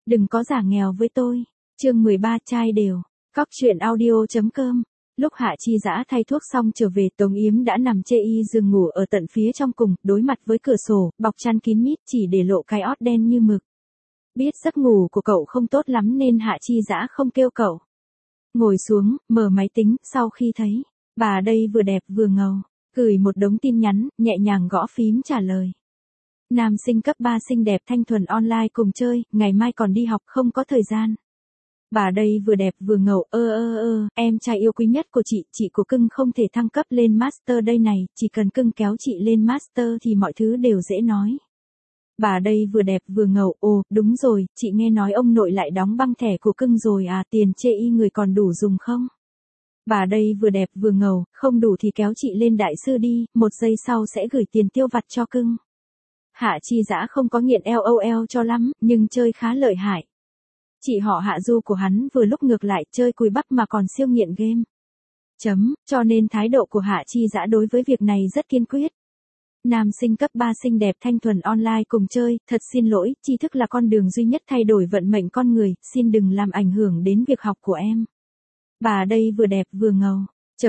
Đừng có giả nghèo với tôi. Chương 13 trai đều. Cóc truyện audio.com. Lúc Hạ Chi Dã thay thuốc xong trở về, Tống Yếm đã nằm chê y giường ngủ ở tận phía trong cùng, đối mặt với cửa sổ, bọc chăn kín mít chỉ để lộ cái ót đen như mực. Biết giấc ngủ của cậu không tốt lắm nên Hạ Chi Dã không kêu cậu. Ngồi xuống, mở máy tính, sau khi thấy bà đây vừa đẹp vừa ngầu, gửi một đống tin nhắn, nhẹ nhàng gõ phím trả lời. Nam sinh cấp 3 xinh đẹp thanh thuần online cùng chơi, ngày mai còn đi học không có thời gian. Bà đây vừa đẹp vừa ngầu, em trai yêu quý nhất của chị của cưng không thể thăng cấp lên master đây này, chỉ cần cưng kéo chị lên master thì mọi thứ đều dễ nói. Bà đây vừa đẹp vừa ngầu, đúng rồi, chị nghe nói ông nội lại đóng băng thẻ của cưng rồi à, tiền chê y người còn đủ dùng không? Bà đây vừa đẹp vừa ngầu, không đủ thì kéo chị lên đại sư đi, 1 giây sau sẽ gửi tiền tiêu vặt cho cưng. Hạ Chi Dã không có nghiện LOL cho lắm, nhưng chơi khá lợi hại. Chị họ Hạ Du của hắn vừa lúc ngược lại, chơi cùi bắp mà còn siêu nghiện game. Cho nên thái độ của Hạ Chi Dã đối với việc này rất kiên quyết. Nam sinh cấp 3 xinh đẹp thanh thuần online cùng chơi, thật xin lỗi, tri thức là con đường duy nhất thay đổi vận mệnh con người, xin đừng làm ảnh hưởng đến việc học của em. Bà đây vừa đẹp vừa ngầu.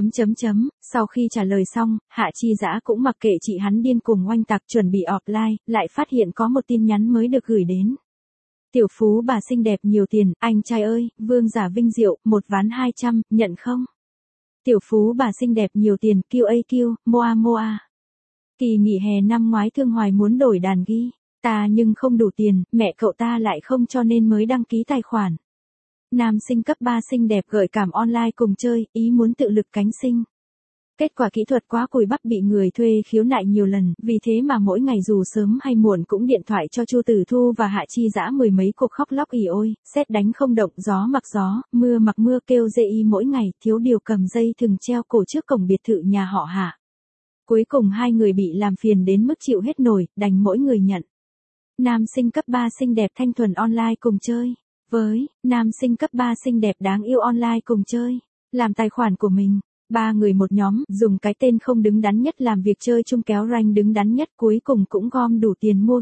Sau khi trả lời xong, Hạ Chi Dã cũng mặc kệ chị hắn điên cuồng oanh tạc chuẩn bị offline, lại phát hiện có một tin nhắn mới được gửi đến. Tiểu phú bà xinh đẹp nhiều tiền, anh trai ơi, vương giả vinh diệu, 1 ván 200, nhận không? Tiểu phú bà xinh đẹp nhiều tiền, QAQ, moa. Kỳ nghỉ hè năm ngoái Thương Hoài muốn đổi đàn guitar nhưng không đủ tiền, mẹ cậu ta lại không cho nên mới đăng ký tài khoản. Nam sinh cấp 3 xinh đẹp gợi cảm online cùng chơi, ý muốn tự lực cánh sinh. Kết quả kỹ thuật quá cùi bắp bị người thuê khiếu nại nhiều lần, vì thế mà mỗi ngày dù sớm hay muộn cũng điện thoại cho Chu Tử Thu và Hạ Chi Dã 10 mấy cuộc khóc lóc ỉ ôi, sét đánh không động, gió mặc gió, mưa mặc mưa kêu dê y mỗi ngày, thiếu điều cầm dây thừng treo cổ trước cổng biệt thự nhà họ Hạ. Cuối cùng hai người bị làm phiền đến mức chịu hết nổi, đành mỗi người nhận. Nam sinh cấp 3 xinh đẹp thanh thuần online cùng chơi. Với nam sinh cấp 3 xinh đẹp đáng yêu online cùng chơi, làm tài khoản của mình. 3 người một nhóm, dùng cái tên không đứng đắn nhất làm việc chơi chung kéo rank đứng đắn nhất, cuối cùng cũng gom đủ tiền mua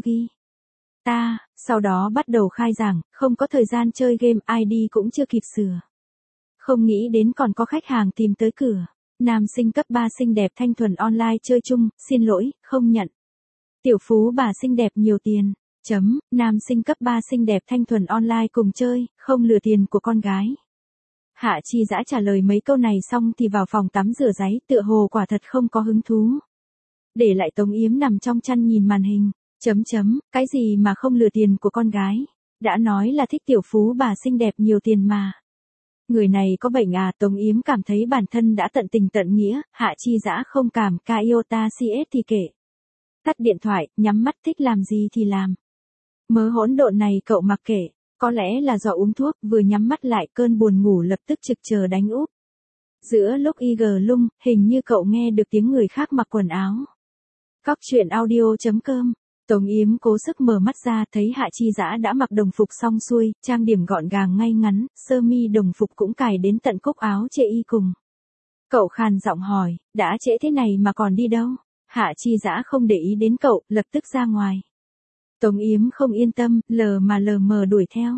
sau đó bắt đầu khai giảng, không có thời gian chơi game, ID cũng chưa kịp sửa. Không nghĩ đến còn có khách hàng tìm tới cửa. Nam sinh cấp 3 xinh đẹp thanh thuần online chơi chung, xin lỗi, không nhận. Tiểu phú bà xinh đẹp nhiều tiền. Nam sinh cấp 3 xinh đẹp thanh thuần online cùng chơi, không lừa tiền của con gái. Hạ Chi Dã trả lời mấy câu này xong thì vào phòng tắm rửa ráy, tựa hồ quả thật không có hứng thú. Để lại Tống Yếm nằm trong chăn nhìn màn hình. Cái gì mà không lừa tiền của con gái? Đã nói là thích tiểu phú bà xinh đẹp nhiều tiền mà. Người này có bệnh à? Tống Yếm cảm thấy bản thân đã tận tình tận nghĩa, Hạ Chi Dã không cảm, iota cs thì kệ. Tắt điện thoại, nhắm mắt, thích làm gì thì làm. Mớ hỗn độn này cậu mặc kệ, có lẽ là do uống thuốc, vừa nhắm mắt lại cơn buồn ngủ lập tức trực chờ đánh úp. Giữa lúc IG lung, hình như cậu nghe được tiếng người khác mặc quần áo. Cóc truyện audio.com. Tống Yếm cố sức mở mắt ra, thấy Hạ Chi Dã đã mặc đồng phục xong xuôi, trang điểm gọn gàng ngay ngắn, sơ mi đồng phục cũng cài đến tận cúc áo chê y cùng. Cậu khàn giọng hỏi, đã trễ thế này mà còn đi đâu? Hạ Chi Dã không để ý đến cậu, lập tức ra ngoài. Tống Yếm không yên tâm, lờ mờ đuổi theo.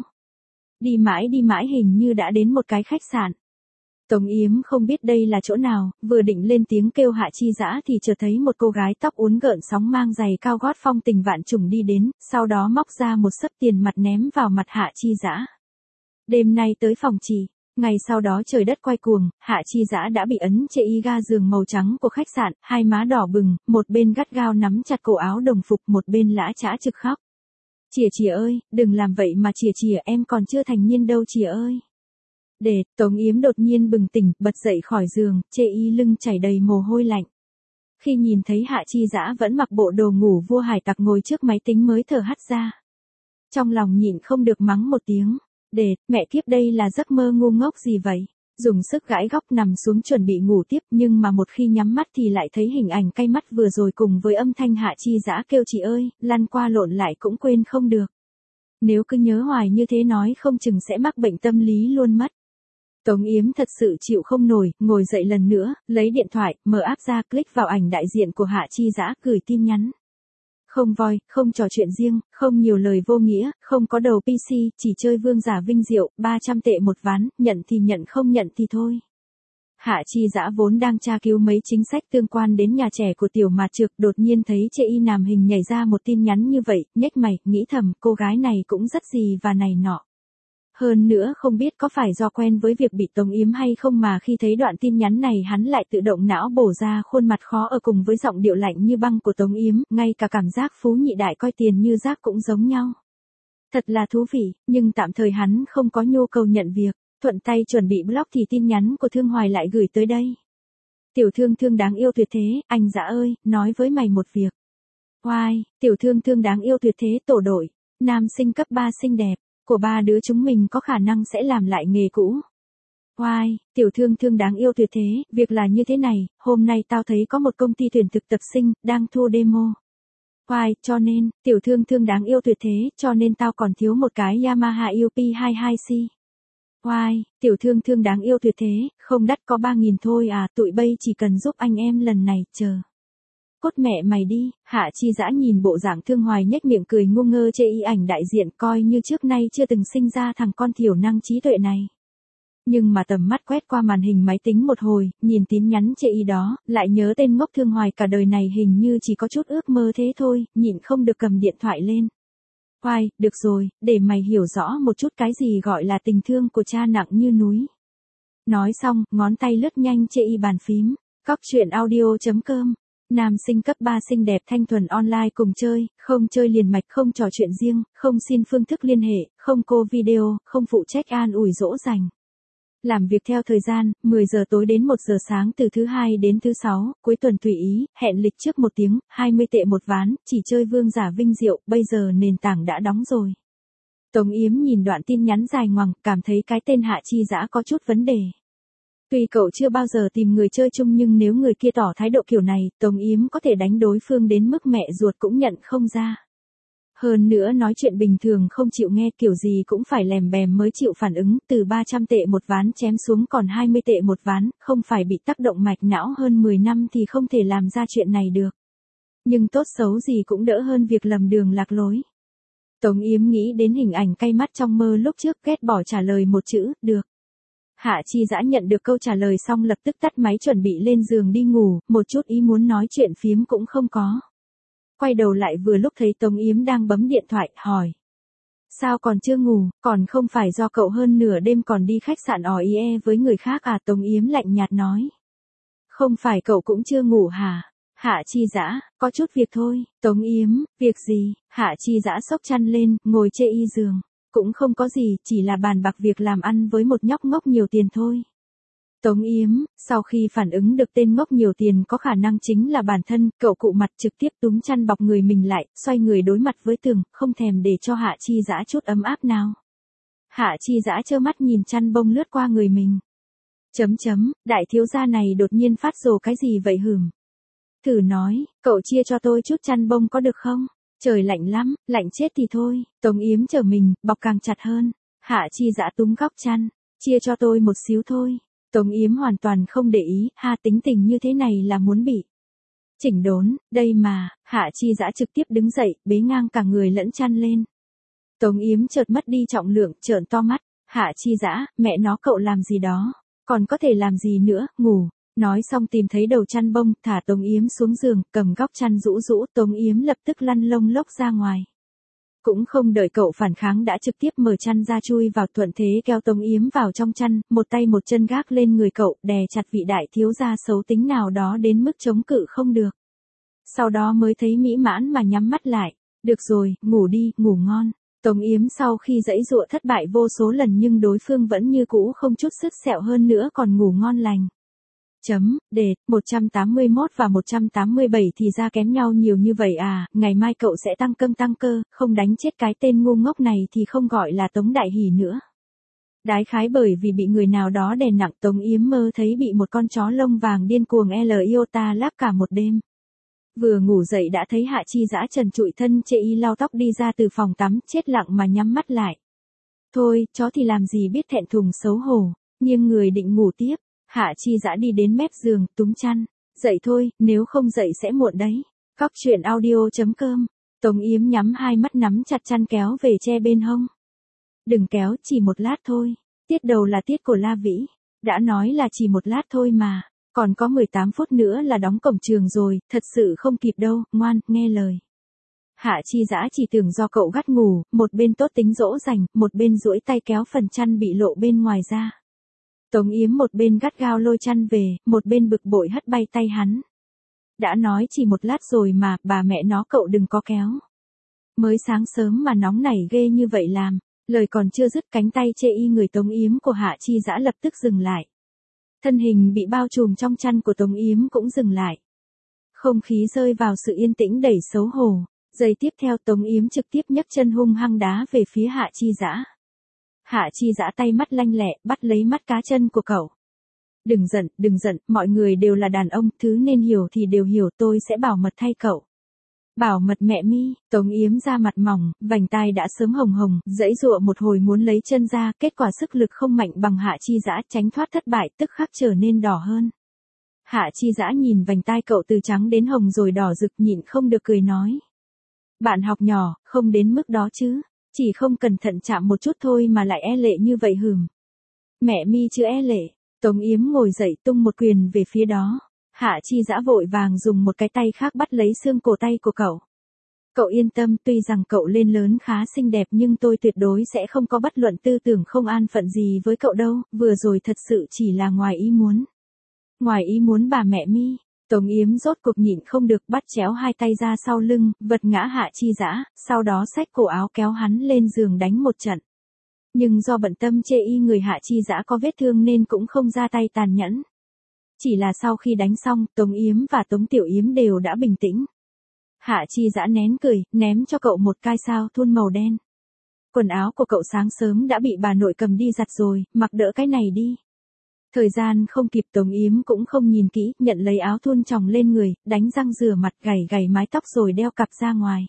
Đi mãi hình như đã đến một cái khách sạn. Tống Yếm không biết đây là chỗ nào, vừa định lên tiếng kêu Hạ Chi Dã thì chợt thấy một cô gái tóc uốn gợn sóng mang giày cao gót phong tình vạn trùng đi đến, sau đó móc ra một xấp tiền mặt ném vào mặt Hạ Chi Dã. Đêm nay tới phòng trì. Ngày sau đó trời đất quay cuồng, Hạ Chi Dã đã bị ấn chê y ga giường màu trắng của khách sạn, hai má đỏ bừng, một bên gắt gao nắm chặt cổ áo đồng phục, một bên lã chã trực khóc. Chìa ơi, đừng làm vậy mà chìa, em còn chưa thành niên đâu chìa ơi. Tống Yếm đột nhiên bừng tỉnh, bật dậy khỏi giường, chê y lưng chảy đầy mồ hôi lạnh. Khi nhìn thấy Hạ Chi Dã vẫn mặc bộ đồ ngủ vua hải tặc ngồi trước máy tính mới thở hắt ra. Trong lòng nhịn không được mắng một tiếng. Mẹ kiếp đây là giấc mơ ngu ngốc gì vậy? Dùng sức gãi góc nằm xuống chuẩn bị ngủ tiếp, nhưng mà một khi nhắm mắt thì lại thấy hình ảnh cay mắt vừa rồi cùng với âm thanh Hạ Chi Dã kêu chị ơi, lăn qua lộn lại cũng quên không được. Nếu cứ nhớ hoài như thế nói không chừng sẽ mắc bệnh tâm lý luôn mất. Tống Yếm thật sự chịu không nổi, ngồi dậy lần nữa, lấy điện thoại, mở app ra, click vào ảnh đại diện của Hạ Chi Dã, gửi tin nhắn. Không voi, không trò chuyện riêng, không nhiều lời vô nghĩa, không có đầu PC, chỉ chơi vương giả vinh diệu, 300 tệ một ván, nhận thì nhận không nhận thì thôi. Hạ Chi Dã vốn đang tra cứu mấy chính sách tương quan đến nhà trẻ của Tiểu Mạt Trược, đột nhiên thấy Chê Y Nam Hình nhảy ra một tin nhắn như vậy, nhếch mày, nghĩ thầm, cô gái này cũng rất gì và này nọ. Hơn nữa không biết có phải do quen với việc bị tống yếm hay không mà khi thấy đoạn tin nhắn này hắn lại tự động não bổ ra khuôn mặt khó ở cùng với giọng điệu lạnh như băng của Tống Yếm, ngay cả cảm giác phú nhị đại coi tiền như rác cũng giống nhau. Thật là thú vị, nhưng tạm thời hắn không có nhu cầu nhận việc, thuận tay chuẩn bị block thì tin nhắn của Thương Hoài lại gửi tới đây. Tiểu Thương Thương đáng yêu tuyệt thế, anh Dã ơi, nói với mày một việc. Oai, Tiểu Thương Thương đáng yêu tuyệt thế tổ đội, nam sinh cấp 3 xinh đẹp. Của ba đứa chúng mình có khả năng sẽ làm lại nghề cũ. Oai, Tiểu Thương Thương đáng yêu tuyệt thế, việc là như thế này, hôm nay tao thấy có một công ty tuyển thực tập sinh, đang thu demo. Oai, cho nên, Tiểu Thương Thương đáng yêu tuyệt thế, cho nên tao còn thiếu một cái Yamaha UP22C. Oai, Tiểu Thương Thương đáng yêu tuyệt thế, không đắt có 3.000 thôi à, tụi bay chỉ cần giúp anh em lần này, chờ. Cốt mẹ mày đi, Hạ Chi Dã nhìn bộ dạng Thương Hoài nhếch miệng cười ngu ngơ chê y ảnh đại diện coi như trước nay chưa từng sinh ra thằng con thiểu năng trí tuệ này. Nhưng mà tầm mắt quét qua màn hình máy tính một hồi, nhìn tin nhắn chê y đó, lại nhớ tên ngốc Thương Hoài cả đời này hình như chỉ có chút ước mơ thế thôi, nhịn không được cầm điện thoại lên. Oai, được rồi, để mày hiểu rõ một chút cái gì gọi là tình thương của cha nặng như núi. Nói xong, ngón tay lướt nhanh chê y bàn phím, cóc truyện audio.com. Nam sinh cấp 3 xinh đẹp thanh thuần online cùng chơi, không chơi liền mạch, không trò chuyện riêng, không xin phương thức liên hệ, không call video, không phụ trách an ủi dỗ dành. Làm việc theo thời gian, 10 giờ tối đến 1 giờ sáng từ thứ hai đến thứ sáu, cuối tuần tùy ý, hẹn lịch trước 1 tiếng, 20 tệ một ván, chỉ chơi vương giả vinh diệu, bây giờ nền tảng đã đóng rồi. Tống Yếm nhìn đoạn tin nhắn dài ngoằng, cảm thấy cái tên Hạ Chi Dã có chút vấn đề. Tuy cậu chưa bao giờ tìm người chơi chung nhưng nếu người kia tỏ thái độ kiểu này, Tống Yếm có thể đánh đối phương đến mức mẹ ruột cũng nhận không ra. Hơn nữa nói chuyện bình thường không chịu nghe, kiểu gì cũng phải lèm bèm mới chịu phản ứng, từ 300 tệ một ván chém xuống còn 20 tệ một ván, không phải bị tác động mạch não hơn 10 năm thì không thể làm ra chuyện này được. Nhưng tốt xấu gì cũng đỡ hơn việc lầm đường lạc lối. Tống Yếm nghĩ đến hình ảnh cay mắt trong mơ lúc trước, ghét bỏ trả lời một chữ, được. Hạ Chi Dã nhận được câu trả lời xong lập tức tắt máy chuẩn bị lên giường đi ngủ, một chút ý muốn nói chuyện phiếm cũng không có. Quay đầu lại vừa lúc thấy Tống Yếm đang bấm điện thoại, hỏi. Sao còn chưa ngủ, còn không phải do cậu hơn nửa đêm còn đi khách sạn OIE với người khác à? Tống Yếm lạnh nhạt nói. Không phải cậu cũng chưa ngủ hả? Hạ Chi Dã, có chút việc thôi. Tống Yếm, việc gì? Hạ Chi Dã xốc chăn lên, ngồi chê y giường. Cũng không có gì, chỉ là bàn bạc việc làm ăn với một nhóc ngốc nhiều tiền thôi. Tống Yếm, sau khi phản ứng được tên ngốc nhiều tiền có khả năng chính là bản thân, cậu cụ mặt trực tiếp túm chăn bọc người mình lại, xoay người đối mặt với tường, không thèm để cho Hạ Chi Dã chút ấm áp nào. Hạ Chi Dã trơ mắt nhìn chăn bông lướt qua người mình. Đại thiếu gia này đột nhiên phát rồ cái gì vậy hửm? Thử nói, cậu chia cho tôi chút chăn bông có được không? Trời lạnh lắm, lạnh chết thì thôi. Tống Yếm trở mình, bọc càng chặt hơn. Hạ Chi Dã túm góc chăn, chia cho tôi một xíu thôi. Tống Yếm hoàn toàn không để ý, tính tình như thế này là muốn bị chỉnh đốn, đây mà. Hạ Chi Dã trực tiếp đứng dậy, bế ngang cả người lẫn chăn lên. Tống Yếm chợt mất đi trọng lượng, trợn to mắt. Hạ Chi Dã, mẹ nó cậu làm gì đó, còn có thể làm gì nữa, ngủ. Nói xong tìm thấy đầu chăn bông, thả Tống Yếm xuống giường, cầm góc chăn rũ rũ, Tống Yếm lập tức lăn lông lốc ra ngoài. Cũng không đợi cậu phản kháng đã trực tiếp mở chăn ra chui vào, thuận thế kéo Tống Yếm vào trong chăn, một tay một chân gác lên người cậu, đè chặt vị đại thiếu gia xấu tính nào đó đến mức chống cự không được. Sau đó mới thấy mỹ mãn mà nhắm mắt lại. Được rồi, ngủ đi, ngủ ngon. Tống Yếm sau khi giãy giụa thất bại vô số lần nhưng đối phương vẫn như cũ không chút sứt sẹo, hơn nữa còn ngủ ngon lành. Đề, 181 và 187 thì ra kém nhau nhiều như vậy à, ngày mai cậu sẽ tăng cân tăng cơ, không đánh chết cái tên ngu ngốc này thì không gọi là Tống Đại Hỷ nữa. Đái khái bởi vì bị người nào đó đè nặng, Tống Yếm mơ thấy bị một con chó lông vàng điên cuồng iota láp cả một đêm. Vừa ngủ dậy đã thấy Hạ Chi Dã trần trụi thân chê y lau tóc đi ra từ phòng tắm, chết lặng mà nhắm mắt lại. Thôi, chó thì làm gì biết thẹn thùng xấu hổ, nghiêng người định ngủ tiếp. Hạ Chi Dã đi đến mép giường, túm chăn. Dậy thôi, nếu không dậy sẽ muộn đấy. Cóc truyện audio.com Tống Yếm nhắm hai mắt nắm chặt chăn kéo về che bên hông. Đừng kéo, chỉ một lát thôi. Tiết đầu là tiết của La Vĩ. Đã nói là chỉ một lát thôi mà. Còn có 18 phút nữa là đóng cổng trường rồi, thật sự không kịp đâu, ngoan, nghe lời. Hạ Chi Dã chỉ tưởng do cậu gắt ngủ, một bên tốt tính dỗ dành, một bên duỗi tay kéo phần chăn bị lộ bên ngoài ra. Tống Yếm một bên gắt gao lôi chăn về, một bên bực bội hất bay tay hắn. Đã nói chỉ một lát rồi mà, bà mẹ nó cậu đừng có kéo. Mới sáng sớm mà nóng nảy ghê như vậy làm. Lời còn chưa dứt cánh tay chê y người Tống Yếm của Hạ Chi Dã lập tức dừng lại. Thân hình bị bao trùm trong chăn của Tống Yếm cũng dừng lại. Không khí rơi vào sự yên tĩnh đầy xấu hổ. Giây tiếp theo Tống Yếm trực tiếp nhấc chân hung hăng đá về phía Hạ Chi Dã. Hạ Chi Dã tay mắt lanh lẹ bắt lấy mắt cá chân của cậu. Đừng giận, mọi người đều là đàn ông, thứ nên hiểu thì đều hiểu, tôi sẽ bảo mật thay cậu. Bảo mật mẹ mi, Tống Yếm da mặt mỏng, vành tai đã sớm hồng hồng, giãy giụa một hồi muốn lấy chân ra, kết quả sức lực không mạnh bằng Hạ Chi Dã, tránh thoát thất bại, tức khắc trở nên đỏ hơn. Hạ Chi Dã nhìn vành tai cậu từ trắng đến hồng rồi đỏ rực, nhịn không được cười nói. Bạn học nhỏ, không đến mức đó chứ, chỉ không cẩn thận chạm một chút thôi mà lại e lệ như vậy hừm. Mẹ mi chứ e lệ. Tống Yếm ngồi dậy tung một quyền về phía đó. Hạ Chi Dã vội vàng dùng một cái tay khác bắt lấy xương cổ tay của cậu. Cậu yên tâm, tuy rằng cậu lên lớn khá xinh đẹp nhưng tôi tuyệt đối sẽ không có bất luận tư tưởng không an phận gì với cậu đâu, vừa rồi thật sự chỉ là ngoài ý muốn. Ngoài ý muốn bà mẹ mi. Tống Yếm rốt cuộc nhịn không được bắt chéo hai tay ra sau lưng, vật ngã Hạ Chi Dã, sau đó xách cổ áo kéo hắn lên giường đánh một trận. Nhưng do bận tâm chê y người Hạ Chi Dã có vết thương nên cũng không ra tay tàn nhẫn. Chỉ là sau khi đánh xong, Tống Yếm và Tống Tiểu Yếm đều đã bình tĩnh. Hạ Chi Dã nén cười, ném cho cậu một cái sao thun màu đen. Quần áo của cậu sáng sớm đã bị bà nội cầm đi giặt rồi, mặc đỡ cái này đi. Thời gian không kịp, Tống Yếm cũng không nhìn kỹ, nhận lấy áo thun chồng lên người, đánh răng rửa mặt, gảy mái tóc rồi đeo cặp ra ngoài.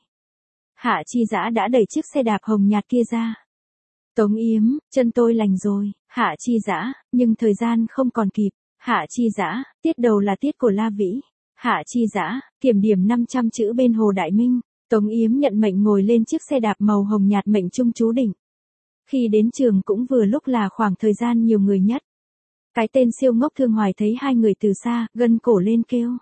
Hạ Chi Dã đã đẩy chiếc xe đạp hồng nhạt kia ra. Tống Yếm, chân tôi lành rồi. Hạ Chi Dã, nhưng thời gian không còn kịp. Hạ Chi Dã, tiết đầu là tiết của La Vĩ. Hạ Chi Dã, kiểm điểm 500 chữ bên Hồ Đại Minh. Tống Yếm nhận mệnh ngồi lên chiếc xe đạp màu hồng nhạt mệnh trung chú định. Khi đến trường cũng vừa lúc là khoảng thời gian nhiều người nhất. Cái tên siêu ngốc Thương Hoài thấy hai người từ xa, gân cổ lên kêu.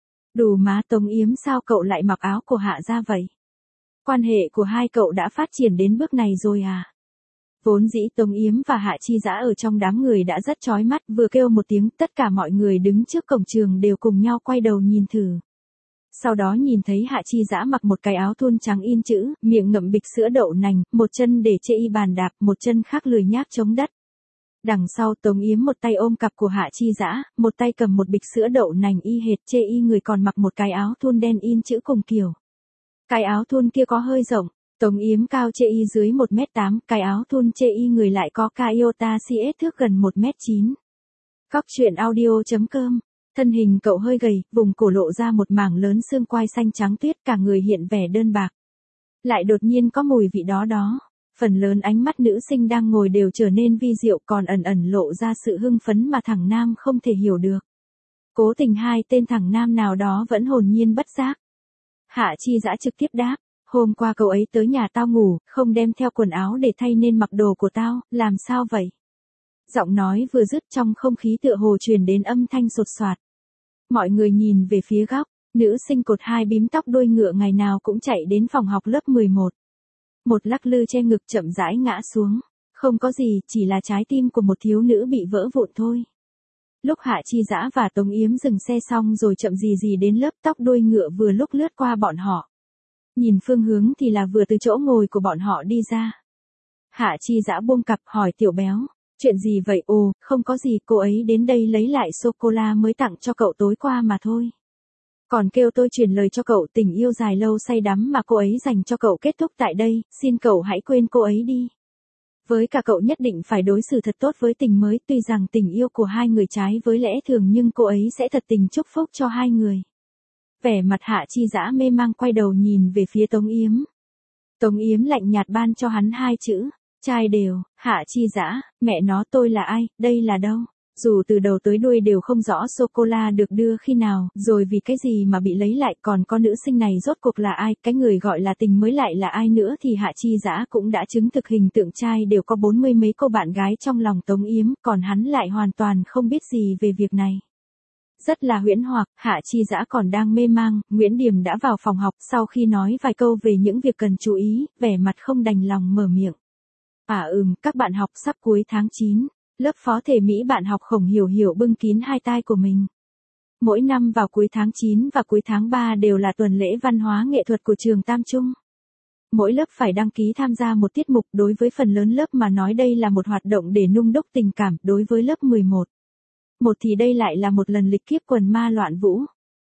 Đủ má Tống Yếm, sao cậu lại mặc áo của Hạ ra vậy? Quan hệ của hai cậu đã phát triển đến bước này rồi à? Vốn dĩ Tống Yếm và Hạ Chi Dã ở trong đám người đã rất chói mắt, vừa kêu một tiếng, tất cả mọi người đứng trước cổng trường đều cùng nhau quay đầu nhìn thử. Sau đó nhìn thấy Hạ Chi Dã mặc một cái áo thun trắng in chữ, miệng ngậm bịch sữa đậu nành, một chân để chê y bàn đạp, một chân khác lười nhác chống đất. Đằng sau Tống Yếm một tay ôm cặp của Hạ Chi Dã, một tay cầm một bịch sữa đậu nành y hệt chê y người, còn mặc một cái áo thun đen in chữ cùng kiểu. Cái áo thun kia có hơi rộng. Tống Yếm cao chê y dưới 1m8, cái áo thun chê y người lại có Iota CS thước gần 1m9. Cóc truyện audio.com. Thân hình cậu hơi gầy, vùng cổ lộ ra một mảng lớn xương quai xanh trắng tuyết, cả người hiện vẻ đơn bạc. Lại đột nhiên có mùi vị đó. Phần lớn ánh mắt nữ sinh đang ngồi đều trở nên vi diệu, còn ẩn lộ ra sự hưng phấn mà thằng nam không thể hiểu được. Cố tình hai tên thằng nam nào đó vẫn hồn nhiên bất giác. Hạ Chi Dã trực tiếp đáp. Hôm qua cậu ấy tới nhà tao ngủ, không đem theo quần áo để thay nên mặc đồ của tao, làm sao vậy? Giọng nói vừa dứt trong không khí tựa hồ truyền đến âm thanh sột soạt. Mọi người nhìn về phía góc, nữ sinh cột hai bím tóc đuôi ngựa ngày nào cũng chạy đến phòng học lớp 11. Một lắc lư che ngực chậm rãi ngã xuống. Không có gì, chỉ là trái tim của một thiếu nữ bị vỡ vụn thôi. Lúc Hạ Chi Dã và Tống Yếm dừng xe xong rồi chậm gì đến lớp, tóc đuôi ngựa vừa lúc lướt qua bọn họ. Nhìn phương hướng thì là vừa từ chỗ ngồi của bọn họ đi ra. Hạ Chi Dã buông cặp hỏi Tiểu Béo, chuyện gì vậy? Ồ, không có gì, cô ấy đến đây lấy lại sô-cô-la mới tặng cho cậu tối qua mà thôi. Còn kêu tôi truyền lời cho cậu, tình yêu dài lâu say đắm mà cô ấy dành cho cậu kết thúc tại đây, xin cậu hãy quên cô ấy đi. Với cả cậu nhất định phải đối xử thật tốt với tình mới, tuy rằng tình yêu của hai người trái với lẽ thường nhưng cô ấy sẽ thật tình chúc phúc cho hai người. Vẻ mặt Hạ Chi Dã mê mang quay đầu nhìn về phía Tống Yếm. Tống Yếm lạnh nhạt ban cho hắn hai chữ, trai đều. Hạ Chi Dã, mẹ nó, tôi là ai, đây là đâu? Dù từ đầu tới đuôi đều không rõ sô-cô-la được đưa khi nào, rồi vì cái gì mà bị lấy lại, còn có nữ sinh này rốt cuộc là ai, cái người gọi là tình mới lại là ai nữa thì Hạ Chi Dã cũng đã chứng thực hình tượng trai đều có 40 mấy cô bạn gái trong lòng Tống Yếm, còn hắn lại hoàn toàn không biết gì về việc này. Rất là huyễn hoặc, Hạ Chi Dã còn đang mê mang, Nguyễn Điểm đã vào phòng học, sau khi nói vài câu về những việc cần chú ý, vẻ mặt không đành lòng mở miệng. Các bạn học sắp cuối tháng 9. Lớp phó thể Mỹ bạn học Khổng Hiểu Hiểu bưng kín hai tai của mình. Mỗi năm vào cuối tháng 9 và cuối tháng 3 đều là tuần lễ văn hóa nghệ thuật của trường Tam Trung. Mỗi lớp phải đăng ký tham gia một tiết mục, đối với phần lớn lớp mà nói đây là một hoạt động để nung đúc tình cảm, đối với lớp 11. Thì đây lại là một lần lịch kiếp quần ma loạn vũ.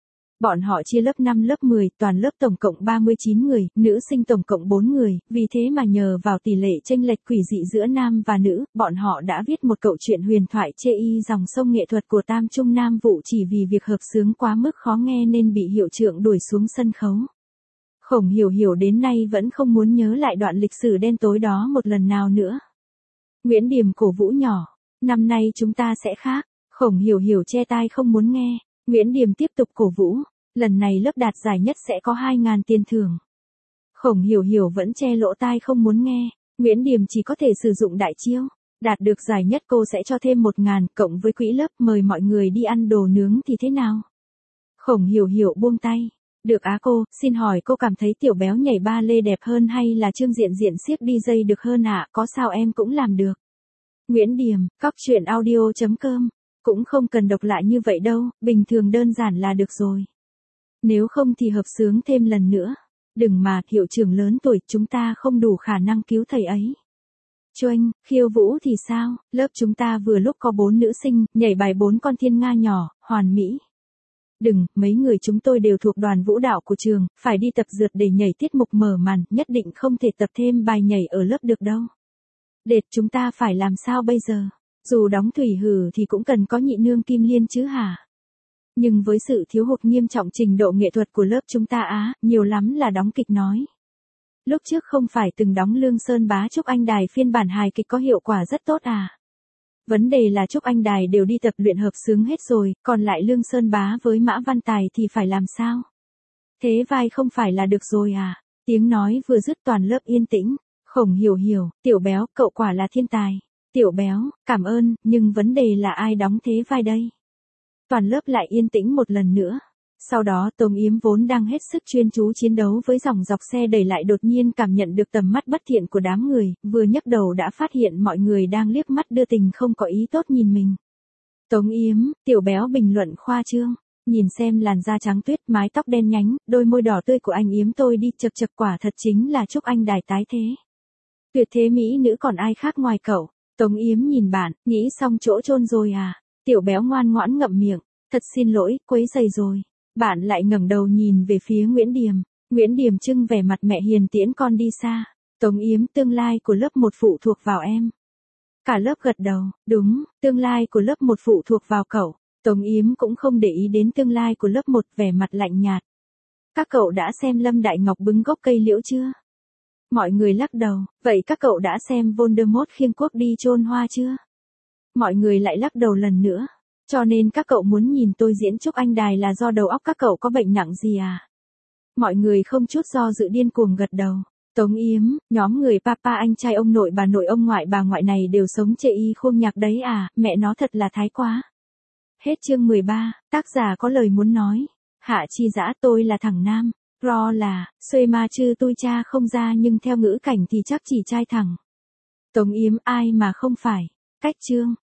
Bọn họ chia lớp 5 lớp 10, toàn lớp tổng cộng 39 người, nữ sinh tổng cộng 4 người, vì thế mà nhờ vào tỷ lệ chênh lệch quỷ dị giữa nam và nữ, bọn họ đã viết một câu chuyện huyền thoại chê y dòng sông nghệ thuật của Tam Trung Nam Vụ chỉ vì việc hợp xướng quá mức khó nghe nên bị hiệu trưởng đuổi xuống sân khấu. Khổng Hiểu Hiểu đến nay vẫn không muốn nhớ lại đoạn lịch sử đen tối đó một lần nào nữa. Nguyễn Điểm cổ vũ nhỏ, năm nay chúng ta sẽ khác. Khổng Hiểu Hiểu che tai không muốn nghe. Nguyễn Điểm tiếp tục cổ vũ, lần này lớp đạt giải nhất sẽ có 2.000 tiền thưởng. Khổng Hiểu Hiểu vẫn che lỗ tai không muốn nghe. Nguyễn Điểm chỉ có thể sử dụng đại chiêu. Đạt được giải nhất cô sẽ cho thêm 1.000 cộng với quỹ lớp mời mọi người đi ăn đồ nướng thì thế nào? Khổng Hiểu Hiểu buông tay. Được á cô, xin hỏi cô cảm thấy Tiểu Béo nhảy ba lê đẹp hơn hay là Trương Diện Diện siếc DJ được hơn ạ? Có sao em cũng làm được. Nguyễn Điểm, coctruyện.audio.com. Cũng không cần độc lạ như vậy đâu, bình thường đơn giản là được rồi. Nếu không thì hợp xướng thêm lần nữa. Đừng mà, hiệu trưởng lớn tuổi, chúng ta không đủ khả năng cứu thầy ấy. Choanh, khiêu vũ thì sao, lớp chúng ta vừa lúc có 4 nữ sinh, nhảy bài 4 con thiên nga nhỏ, hoàn mỹ. Đừng, mấy người chúng tôi đều thuộc đoàn vũ đạo của trường, phải đi tập dượt để nhảy tiết mục mở màn, nhất định không thể tập thêm bài nhảy ở lớp được đâu. Đệt, chúng ta phải làm sao bây giờ? Dù đóng thủy hử thì cũng cần có nhị nương Kim Liên chứ hả? Nhưng với sự thiếu hụt nghiêm trọng trình độ nghệ thuật của lớp chúng ta nhiều lắm là đóng kịch nói. Lúc trước không phải từng đóng Lương Sơn Bá Trúc Anh Đài phiên bản hài kịch có hiệu quả rất tốt à? Vấn đề là Trúc Anh Đài đều đi tập luyện hợp xướng hết rồi, còn lại Lương Sơn Bá với Mã Văn Tài thì phải làm sao? Thế vai không phải là được rồi à? Tiếng nói vừa dứt toàn lớp yên tĩnh. Khổng Hiểu Hiểu, Tiểu Béo, cậu quả là thiên tài. Tiểu Béo, cảm ơn, nhưng vấn đề là ai đóng thế vai đây? Toàn lớp lại yên tĩnh một lần nữa. Sau đó Tống Yếm vốn đang hết sức chuyên chú chiến đấu với dòng dọc xe đẩy lại đột nhiên cảm nhận được tầm mắt bất thiện của đám người, vừa nhấc đầu đã phát hiện mọi người đang liếc mắt đưa tình không có ý tốt nhìn mình. Tống Yếm, Tiểu Béo bình luận khoa trương, nhìn xem làn da trắng tuyết, mái tóc đen nhánh, đôi môi đỏ tươi của anh Yếm tôi đi chập chập quả thật chính là Trúc Anh Đài tái thế. Tuyệt thế mỹ nữ còn ai khác ngoài cậu? Tống Yếm nhìn bạn, nghĩ xong chỗ chôn rồi à? Tiểu Béo ngoan ngoãn ngậm miệng, thật xin lỗi, quấy rầy rồi. Bạn lại ngẩng đầu nhìn về phía Nguyễn Điểm. Nguyễn Điểm trưng vẻ mặt mẹ hiền tiễn con đi xa. Tống Yếm, tương lai của lớp 1 phụ thuộc vào em. Cả lớp gật đầu, đúng, tương lai của lớp 1 phụ thuộc vào cậu. Tống Yếm cũng không để ý đến tương lai của lớp 1, vẻ mặt lạnh nhạt. Các cậu đã xem Lâm Đại Ngọc bứng gốc cây liễu chưa? Mọi người lắc đầu, vậy các cậu đã xem Voldemort khiêng cuốc đi chôn hoa chưa? Mọi người lại lắc đầu lần nữa. Cho nên các cậu muốn nhìn tôi diễn Trúc Anh Đài là do đầu óc các cậu có bệnh nặng gì à? Mọi người không chút do dự điên cuồng gật đầu. Tống Yếm, nhóm người papa anh trai ông nội ông ngoại bà ngoại này đều sống chê y khuông nhạc đấy à, mẹ nó thật là thái quá. Hết chương 13, tác giả có lời muốn nói. Hạ Chi Dã, tôi là thằng nam. Ro là, xuê ma chư tôi cha không ra nhưng theo ngữ cảnh thì chắc chỉ trai thẳng. Tống Yếm, ai mà không phải. Cách chương.